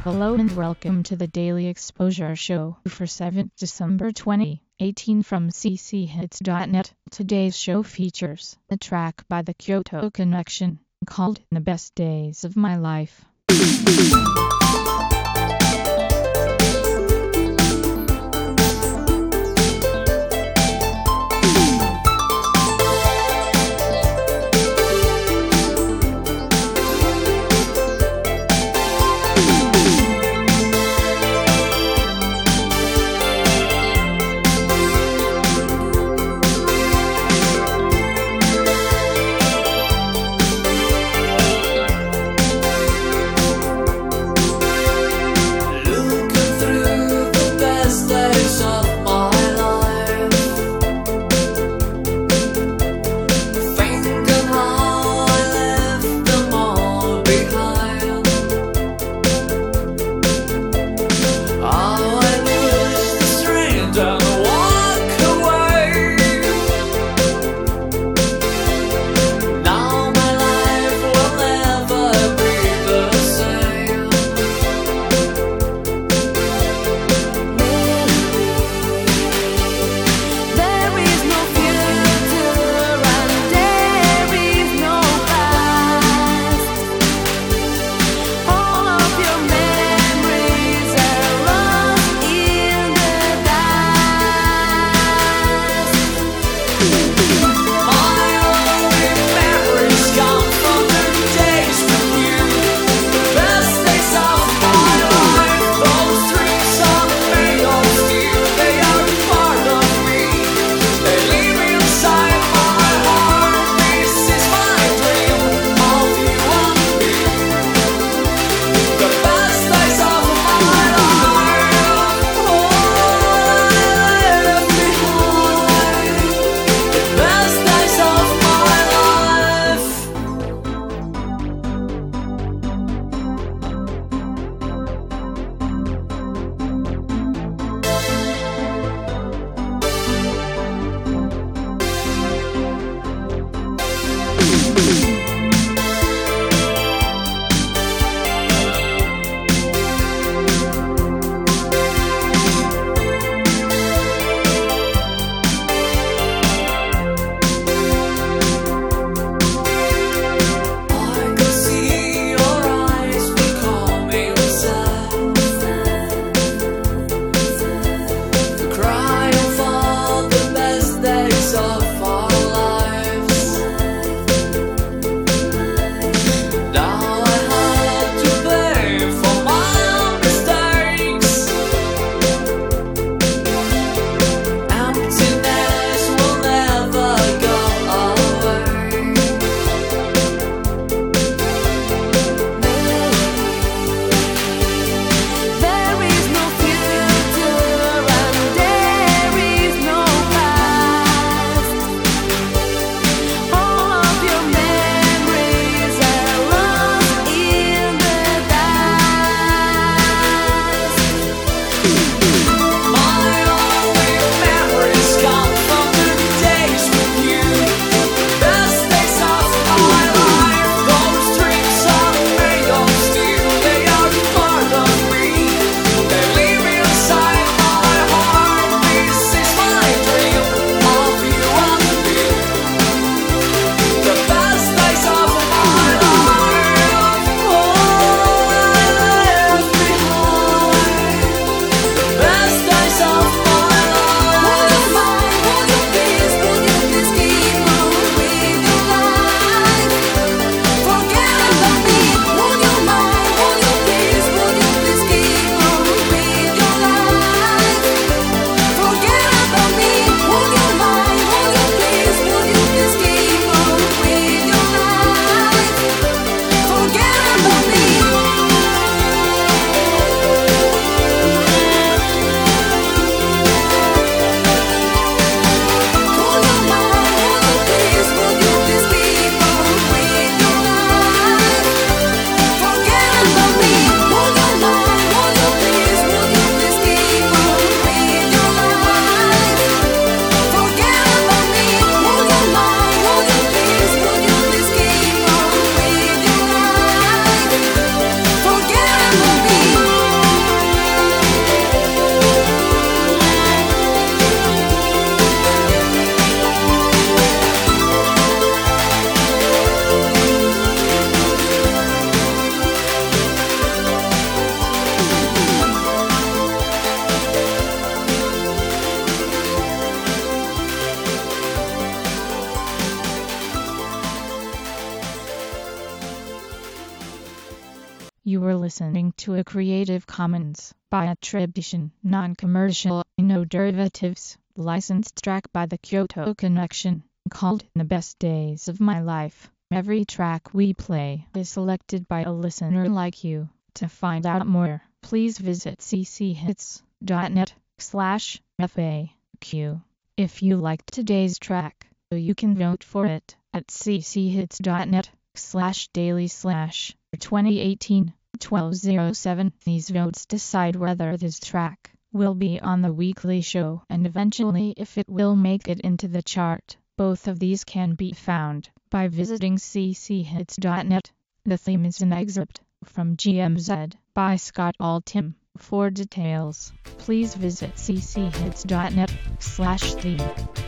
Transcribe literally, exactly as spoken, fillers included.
Hello and welcome to the Daily Exposure Show for seventh December twenty eighteen from c c hits dot net. Today's show features a track by the Kyoto Connection called The Best Days of My Life. You were listening to a Creative Commons by attribution, non-commercial, no derivatives, licensed track by the Kyoto Connection, called The Best Days of My Life. Every track we play is selected by a listener like you. To find out more, please visit cchits.net slash FAQ. If you liked today's track, you can vote for it at cchits.net slash daily slash twenty eighteen twelve oh seven. These votes decide whether this track will be on the weekly show and eventually if it will make it into the chart. Both of these can be found by visiting cchits.net. The theme is an excerpt from G M Z by Scott Altham. For details, please visit cchits.net slash theme.